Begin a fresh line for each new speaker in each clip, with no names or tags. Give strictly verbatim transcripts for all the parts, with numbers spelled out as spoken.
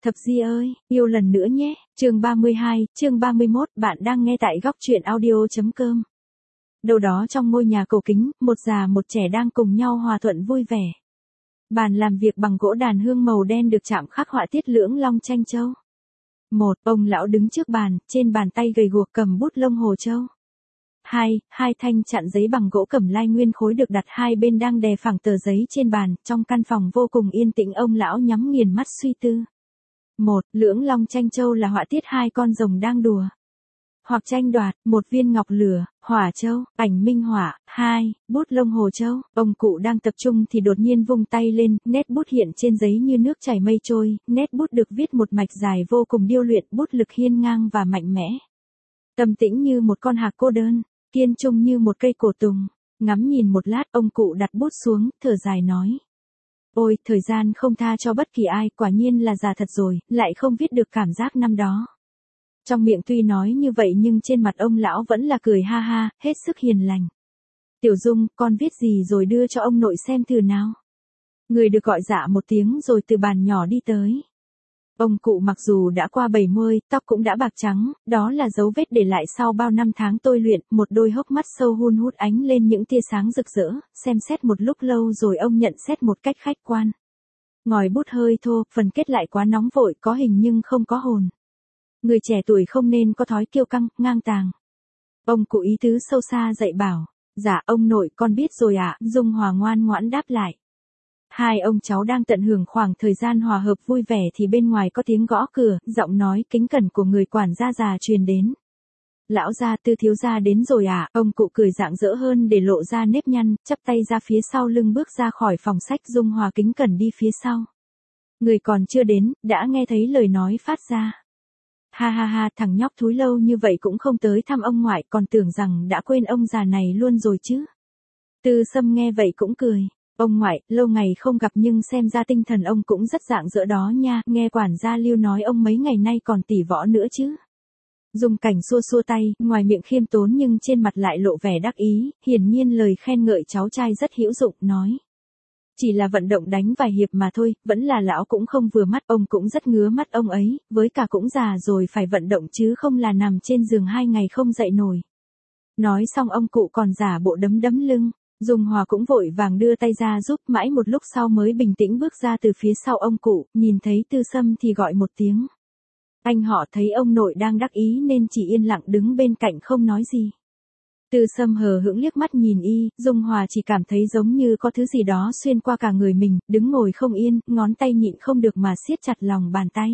Thập Di ơi, yêu lần nữa nhé. Chương ba mươi hai, chương ba mươi mốt, bạn đang nghe tại góc truyện audio.com. Đâu đó trong ngôi nhà cổ kính, một già một trẻ đang cùng nhau hòa thuận vui vẻ. Bàn làm việc bằng gỗ đàn hương màu đen được chạm khắc họa tiết lưỡng long tranh châu. Một, ông lão đứng trước bàn, trên bàn tay gầy guộc cầm bút lông hồ châu. Hai, hai thanh chặn giấy bằng gỗ cẩm lai nguyên khối được đặt hai bên đang đè phẳng tờ giấy trên bàn, trong căn phòng vô cùng yên tĩnh ông lão nhắm nghiền mắt suy tư. Một, lưỡng long tranh châu là họa tiết hai con rồng đang đùa hoặc tranh đoạt, một viên ngọc lửa, hỏa châu, ảnh minh họa. Hai, bút lông hồ châu, ông cụ đang tập trung thì đột nhiên vung tay lên, nét bút hiện trên giấy như nước chảy mây trôi, nét bút được viết một mạch dài vô cùng điêu luyện, bút lực hiên ngang và mạnh mẽ. Tâm tĩnh như một con hạc cô đơn, kiên trung như một cây cổ tùng. Ngắm nhìn một lát, ông cụ đặt bút xuống, thở dài nói: Ôi, thời gian không tha cho bất kỳ ai, quả nhiên là già thật rồi, lại không viết được cảm giác năm đó. Trong miệng tuy nói như vậy nhưng trên mặt ông lão vẫn là cười ha ha, hết sức hiền lành. Tiểu Dung, con viết gì rồi đưa cho ông nội xem thử nào. Người được gọi dạ một tiếng rồi từ bàn nhỏ đi tới. Ông cụ mặc dù đã qua bảy mươi, tóc cũng đã bạc trắng, đó là dấu vết để lại sau bao năm tháng tôi luyện, một đôi hốc mắt sâu hun hút ánh lên những tia sáng rực rỡ, xem xét một lúc lâu rồi ông nhận xét một cách khách quan. Ngòi bút hơi thô, phần kết lại quá nóng vội, có hình nhưng không có hồn. Người trẻ tuổi không nên có thói kiêu căng, ngang tàng. Ông cụ ý tứ sâu xa dạy bảo: Dạ ông nội, con biết rồi ạ. Dung Hòa ngoan ngoãn đáp lại. Hai ông cháu đang tận hưởng khoảng thời gian hòa hợp vui vẻ thì bên ngoài có tiếng gõ cửa, giọng nói kính cẩn của người quản gia già truyền đến. Lão gia, Tư thiếu gia đến rồi à? Ông cụ cười rạng rỡ hơn để lộ ra nếp nhăn, chắp tay ra phía sau lưng bước ra khỏi phòng sách. Dung Hòa kính cẩn đi phía sau. Người còn chưa đến, đã nghe thấy lời nói phát ra. Ha ha ha, thằng nhóc thúi lâu như vậy cũng không tới thăm ông ngoại, còn tưởng rằng đã quên ông già này luôn rồi chứ. Tư Sâm nghe vậy cũng cười. Ông ngoại, lâu ngày không gặp nhưng xem ra tinh thần ông cũng rất rạng rỡ đó nha, nghe quản gia Lưu nói ông mấy ngày nay còn tỉ võ nữa chứ. Dung Cảnh xua xua tay, ngoài miệng khiêm tốn nhưng trên mặt lại lộ vẻ đắc ý, hiển nhiên lời khen ngợi cháu trai rất hữu dụng, nói. Chỉ là vận động đánh vài hiệp mà thôi, vẫn là lão cũng không vừa mắt, ông cũng rất ngứa mắt ông ấy, với cả cũng già rồi phải vận động chứ không là nằm trên giường hai ngày không dậy nổi. Nói xong ông cụ còn giả bộ đấm đấm lưng. Dung Hòa cũng vội vàng đưa tay ra giúp, mãi một lúc sau mới bình tĩnh bước ra từ phía sau ông cụ, nhìn thấy Tư Sâm thì gọi một tiếng. Anh họ thấy ông nội đang đắc ý nên chỉ yên lặng đứng bên cạnh không nói gì. Tư Sâm hờ hững liếc mắt nhìn y, Dung Hòa chỉ cảm thấy giống như có thứ gì đó xuyên qua cả người mình, đứng ngồi không yên, ngón tay nhịn không được mà siết chặt lòng bàn tay.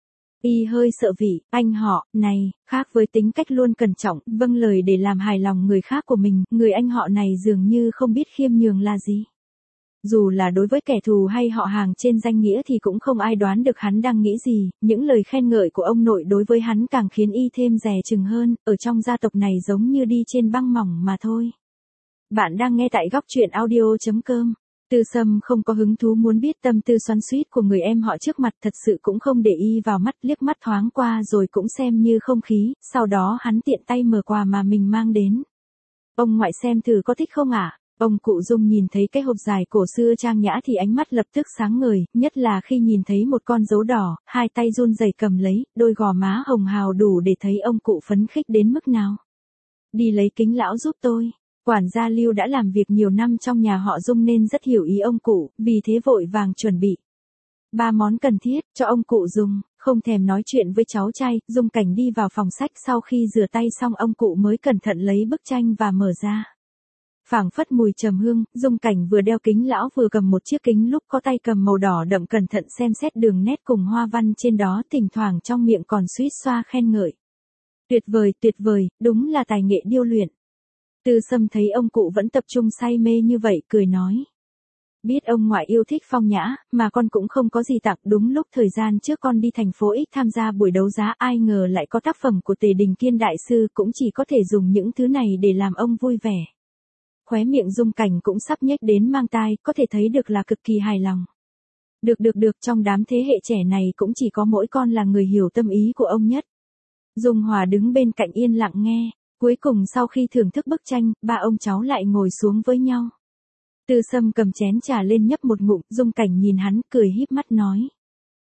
Y hơi sợ vị, anh họ, này, khác với tính cách luôn cẩn trọng, vâng lời để làm hài lòng người khác của mình, người anh họ này dường như không biết khiêm nhường là gì. Dù là đối với kẻ thù hay họ hàng trên danh nghĩa thì cũng không ai đoán được hắn đang nghĩ gì, những lời khen ngợi của ông nội đối với hắn càng khiến y thêm dè chừng hơn, ở trong gia tộc này giống như đi trên băng mỏng mà thôi. Bạn đang nghe tại góc truyện audio.com. Tư Sâm không có hứng thú muốn biết tâm tư xoắn xuýt của người em họ trước mặt, thật sự cũng không để y vào mắt, liếc mắt thoáng qua rồi cũng xem như không khí, sau đó hắn tiện tay mở quà mà mình mang đến. Ông ngoại xem thử có thích không ạ? À? Ông cụ Dung nhìn thấy cái hộp dài cổ xưa trang nhã thì ánh mắt lập tức sáng ngời, nhất là khi nhìn thấy một con dấu đỏ, hai tay run rẩy cầm lấy, đôi gò má hồng hào đủ để thấy ông cụ phấn khích đến mức nào. Đi lấy kính lão giúp tôi. Quản gia Lưu đã làm việc nhiều năm trong nhà họ Dung nên rất hiểu ý ông cụ, vì thế vội vàng chuẩn bị ba món cần thiết cho ông cụ dùng, không thèm nói chuyện với cháu trai. Dung Cảnh đi vào phòng sách, sau khi rửa tay xong ông cụ mới cẩn thận lấy bức tranh và mở ra. Phảng phất mùi trầm hương, Dung Cảnh vừa đeo kính lão vừa cầm một chiếc kính lúp có tay cầm màu đỏ đậm, cẩn thận xem xét đường nét cùng hoa văn trên đó, thỉnh thoảng trong miệng còn suýt xoa khen ngợi. Tuyệt vời, tuyệt vời, đúng là tài nghệ điêu luyện. Tư Sâm thấy ông cụ vẫn tập trung say mê như vậy, cười nói. Biết ông ngoại yêu thích phong nhã, mà con cũng không có gì tặng, đúng lúc thời gian trước con đi thành phố X tham gia buổi đấu giá, ai ngờ lại có tác phẩm của Tề Đình Kiên đại sư, cũng chỉ có thể dùng những thứ này để làm ông vui vẻ. Khóe miệng Dung Cảnh cũng sắp nhếch đến mang tai, có thể thấy được là cực kỳ hài lòng. Được được được, trong đám thế hệ trẻ này cũng chỉ có mỗi con là người hiểu tâm ý của ông nhất. Dung Hòa đứng bên cạnh yên lặng nghe. Cuối cùng sau khi thưởng thức bức tranh, ba ông cháu lại ngồi xuống với nhau. Tư Sâm cầm chén trà lên nhấp một ngụm, Dung Cảnh nhìn hắn cười híp mắt nói.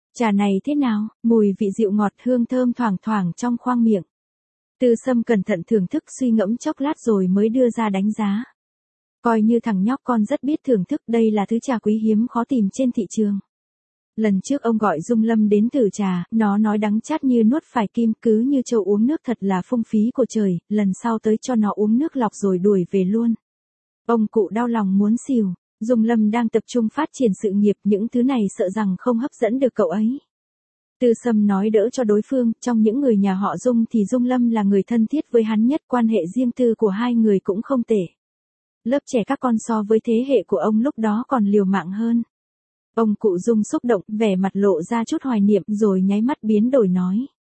Trà này thế nào, mùi vị dịu ngọt hương thơm thoảng thoảng trong khoang miệng. Tư Sâm cẩn thận thưởng thức suy ngẫm chốc lát rồi mới đưa ra đánh giá. Coi như thằng nhóc con rất biết thưởng thức, đây là thứ trà quý hiếm khó tìm trên thị trường. Lần trước ông gọi Dung Lâm đến thử trà, nó nói đắng chát như nuốt phải kim, cứ như trâu uống nước thật là phung phí của trời, lần sau tới cho nó uống nước lọc rồi đuổi về luôn. Ông cụ đau lòng muốn xỉu, Dung Lâm đang tập trung phát triển sự nghiệp, những thứ này sợ rằng không hấp dẫn được cậu ấy. Tư Sâm nói đỡ cho đối phương, trong những người nhà họ Dung thì Dung Lâm là người thân thiết với hắn nhất, quan hệ riêng tư của hai người cũng không tệ. Lớp trẻ các con so với thế hệ của ông lúc đó còn liều mạng hơn. Ông cụ Dung xúc động, vẻ mặt lộ ra chút hoài niệm rồi nháy mắt biến đổi nói.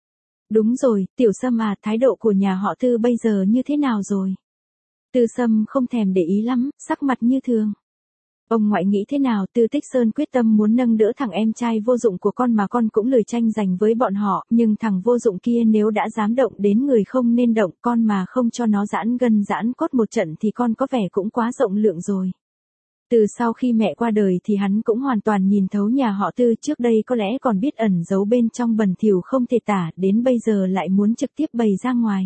Đúng rồi, Tiểu Sâm à, thái độ của nhà họ Tư bây giờ như thế nào rồi? Tư Sâm không thèm để ý lắm, sắc mặt như thường. Ông ngoại nghĩ thế nào? Tư Tích Sơn quyết tâm muốn nâng đỡ thằng em trai vô dụng của con mà con cũng lười tranh giành với bọn họ, nhưng thằng vô dụng kia nếu đã dám động đến người không nên động, con mà không cho nó giãn gân giãn cốt một trận thì con có vẻ cũng quá rộng lượng rồi. Từ sau khi mẹ qua đời thì hắn cũng hoàn toàn nhìn thấu nhà họ Tư, trước đây có lẽ còn biết ẩn giấu bên trong bẩn thỉu không thể tả, đến bây giờ lại muốn trực tiếp bày ra ngoài.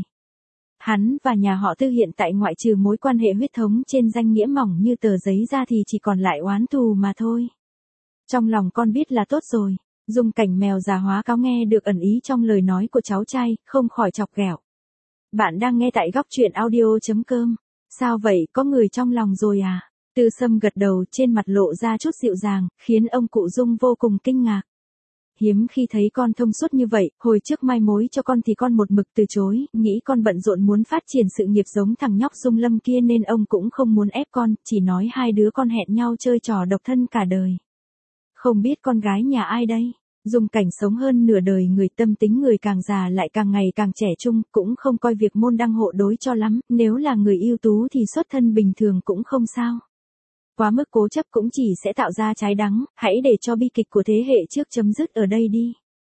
Hắn và nhà họ Tư hiện tại ngoại trừ mối quan hệ huyết thống trên danh nghĩa mỏng như tờ giấy ra thì chỉ còn lại oán thù mà thôi. Trong lòng con biết là tốt rồi. Dung Cảnh mèo già hóa cáo nghe được ẩn ý trong lời nói của cháu trai, không khỏi chọc ghẹo. Bạn đang nghe tại góc truyện audio chấm com. Sao vậy, có người trong lòng rồi à? Tư Sâm gật đầu, trên mặt lộ ra chút dịu dàng, khiến ông cụ Dung vô cùng kinh ngạc. Hiếm khi thấy con thông suốt như vậy, hồi trước mai mối cho con thì con một mực từ chối, nghĩ con bận rộn muốn phát triển sự nghiệp giống thằng nhóc Dung Lâm kia nên ông cũng không muốn ép con, chỉ nói hai đứa con hẹn nhau chơi trò độc thân cả đời. Không biết con gái nhà ai đây? Dung Cảnh sống hơn nửa đời, người tâm tính người càng già lại càng ngày càng trẻ trung, cũng không coi việc môn đăng hộ đối cho lắm, nếu là người ưu tú thì xuất thân bình thường cũng không sao. Quá mức cố chấp cũng chỉ sẽ tạo ra trái đắng, hãy để cho bi kịch của thế hệ trước chấm dứt ở đây đi.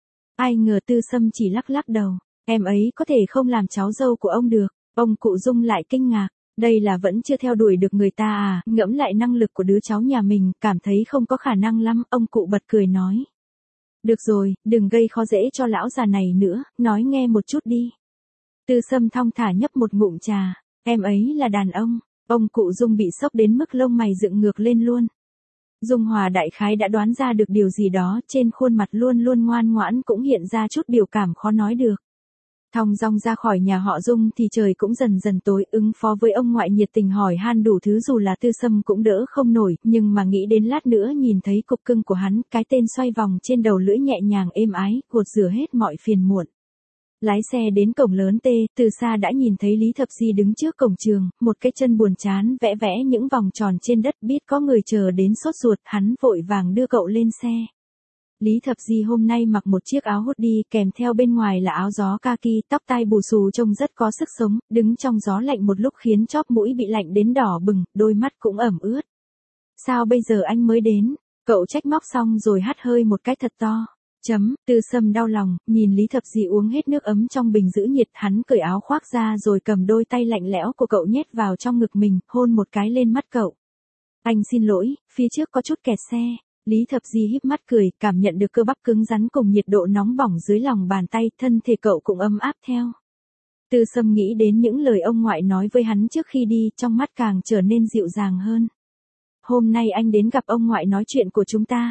Ai ngờ Tư Sâm chỉ lắc lắc đầu, em ấy có thể không làm cháu dâu của ông được. Ông cụ Dung lại kinh ngạc, đây là vẫn chưa theo đuổi được người ta à? Ngẫm lại năng lực của đứa cháu nhà mình, cảm thấy không có khả năng lắm. Ông cụ bật cười nói, được rồi, đừng gây khó dễ cho lão già này nữa, nói nghe một chút đi. Tư Sâm thong thả nhấp một ngụm trà, em ấy là đàn ông. Ông cụ Dung bị sốc đến mức lông mày dựng ngược lên luôn. Dung Hòa đại khái đã đoán ra được điều gì đó, trên khuôn mặt luôn luôn ngoan ngoãn cũng hiện ra chút biểu cảm khó nói được. Thong dong ra khỏi nhà họ Dung thì trời cũng dần dần tối, ứng phó với ông ngoại nhiệt tình hỏi han đủ thứ dù là Tư Sâm cũng đỡ không nổi, nhưng mà nghĩ đến lát nữa nhìn thấy cục cưng của hắn, cái tên xoay vòng trên đầu lưỡi nhẹ nhàng êm ái, gột rửa hết mọi phiền muộn. Lái xe đến cổng lớn T, từ xa đã nhìn thấy Lý Thập Di đứng trước cổng trường, một cái chân buồn chán vẽ vẽ những vòng tròn trên đất, biết có người chờ đến sốt ruột, hắn vội vàng đưa cậu lên xe. Lý Thập Di hôm nay mặc một chiếc áo hoodie, kèm theo bên ngoài là áo gió kaki, tóc tai bù xù trông rất có sức sống, đứng trong gió lạnh một lúc khiến chóp mũi bị lạnh đến đỏ bừng, đôi mắt cũng ẩm ướt. Sao bây giờ anh mới đến? Cậu trách móc xong rồi hắt hơi một cái thật to. Chấm, Tư Sâm đau lòng, nhìn Lý Thập Di uống hết nước ấm trong bình giữ nhiệt, hắn cởi áo khoác ra rồi cầm đôi tay lạnh lẽo của cậu nhét vào trong ngực mình, hôn một cái lên mắt cậu. Anh xin lỗi, phía trước có chút kẹt xe. Lý Thập Di híp mắt cười, cảm nhận được cơ bắp cứng rắn cùng nhiệt độ nóng bỏng dưới lòng bàn tay, thân thể cậu cũng ấm áp theo. Tư Sâm nghĩ đến những lời ông ngoại nói với hắn trước khi đi, trong mắt càng trở nên dịu dàng hơn. Hôm nay anh đến gặp ông ngoại nói chuyện của chúng ta.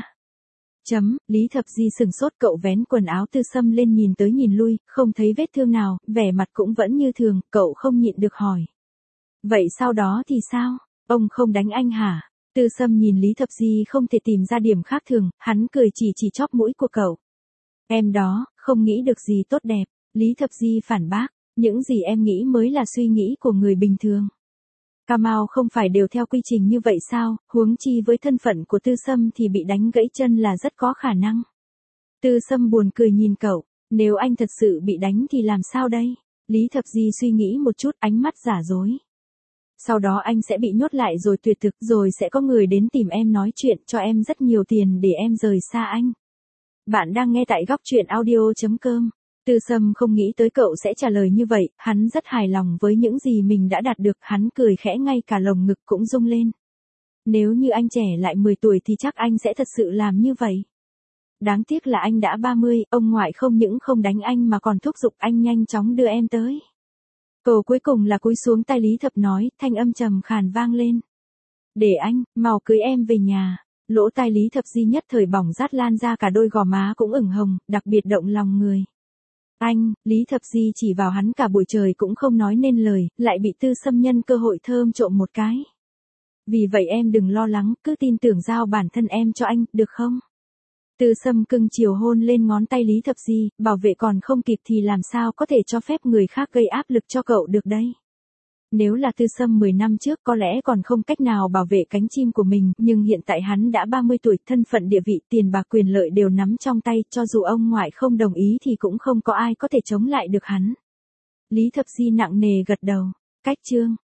Chấm, Lý Thập Di sừng sốt, cậu vén quần áo Tư Sâm lên nhìn tới nhìn lui, không thấy vết thương nào, vẻ mặt cũng vẫn như thường, cậu không nhịn được hỏi. Vậy sau đó thì sao? Ông không đánh anh hả? Tư Sâm nhìn Lý Thập Di không thể tìm ra điểm khác thường, hắn cười chỉ chỉ chóp mũi của cậu. Em đó, không nghĩ được gì tốt đẹp. Lý Thập Di phản bác, những gì em nghĩ mới là suy nghĩ của người bình thường. Kamau không phải đều theo quy trình như vậy sao, huống chi với thân phận của Tư Sâm thì bị đánh gãy chân là rất có khả năng. Tư Sâm buồn cười nhìn cậu, nếu anh thật sự bị đánh thì làm sao đây? Lý Thập Di suy nghĩ một chút, ánh mắt giả dối. Sau đó anh sẽ bị nhốt lại rồi tuyệt thực, rồi sẽ có người đến tìm em nói chuyện, cho em rất nhiều tiền để em rời xa anh. Bạn đang nghe tại góc truyện audio chấm com. Tư Sâm không nghĩ tới cậu sẽ trả lời như vậy, hắn rất hài lòng với những gì mình đã đạt được, hắn cười khẽ ngay cả lồng ngực cũng rung lên. Nếu như anh trẻ lại mười tuổi thì chắc anh sẽ thật sự làm như vậy. Đáng tiếc là anh đã ba mươi, ông ngoại không những không đánh anh mà còn thúc giục anh nhanh chóng đưa em tới. Câu cuối cùng là cúi xuống tai Lý Thập nói, thanh âm trầm khàn vang lên. Để anh, mau cưới em về nhà. Lỗ tai Lý Thập Di nhất thời bỏng rát lan ra, cả đôi gò má cũng ửng hồng, đặc biệt động lòng người. Anh, Lý Thập Di chỉ vào hắn cả buổi trời cũng không nói nên lời, lại bị Tư Sâm nhân cơ hội thơm trộm một cái. Vì vậy em đừng lo lắng, cứ tin tưởng giao bản thân em cho anh, được không? Tư Sâm cưng chiều hôn lên ngón tay Lý Thập Di, bảo vệ còn không kịp thì làm sao có thể cho phép người khác gây áp lực cho cậu được đây. Nếu là Tư Sâm mười năm trước có lẽ còn không cách nào bảo vệ cánh chim của mình, nhưng hiện tại hắn đã ba mươi tuổi, thân phận địa vị, tiền bạc quyền lợi đều nắm trong tay, cho dù ông ngoại không đồng ý thì cũng không có ai có thể chống lại được hắn. Lý Thập Di nặng nề gật đầu, cách chương.